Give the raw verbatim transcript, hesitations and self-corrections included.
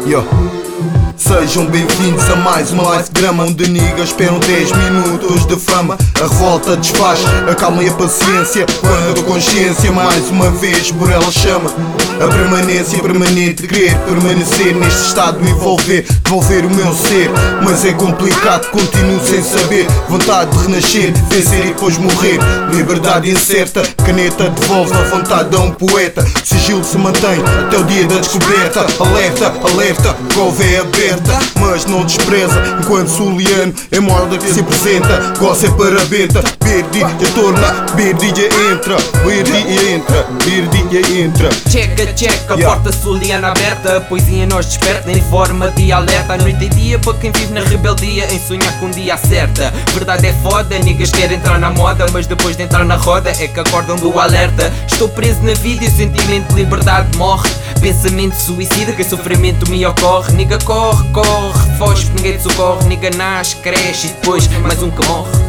Yo. Sejam bem-vindos a mais uma live drama, onde niggas esperam dez minutos de fama. A revolta desfaz, a calma e a paciência, quando a consciência mais uma vez por ela chama. A permanência permanente de querer permanecer neste estado, me envolver, devolver o meu ser. Mas é complicado, continuo sem saber. Vontade de renascer, vencer e depois morrer. Liberdade incerta, caneta devolve a vontade a um poeta. O sigilo se mantém até o dia da descoberta. Alerta, alerta, couve é aberta, mas não despreza. Enquanto Soliano é morda que se apresenta. Gosta é para a beta, Birdie torna, Birdie entra, Birdie entra, Birdie entra. Checa, checa, Yeah. porta Soliana aberta. A poesia nos desperta em forma de alerta. À noite e dia para quem vive na rebeldia, em sonhar com um dia acerta. Verdade é foda, niggas querem entrar na moda, mas depois de entrar na roda é que acordam do alerta. Estou preso na vida e o sentimento de liberdade morre. Pensamento suicida, que sofrimento me ocorre. Nigga corre, corre, foge, ninguém te socorre. Nigga nasce, cresce e depois mais um que morre.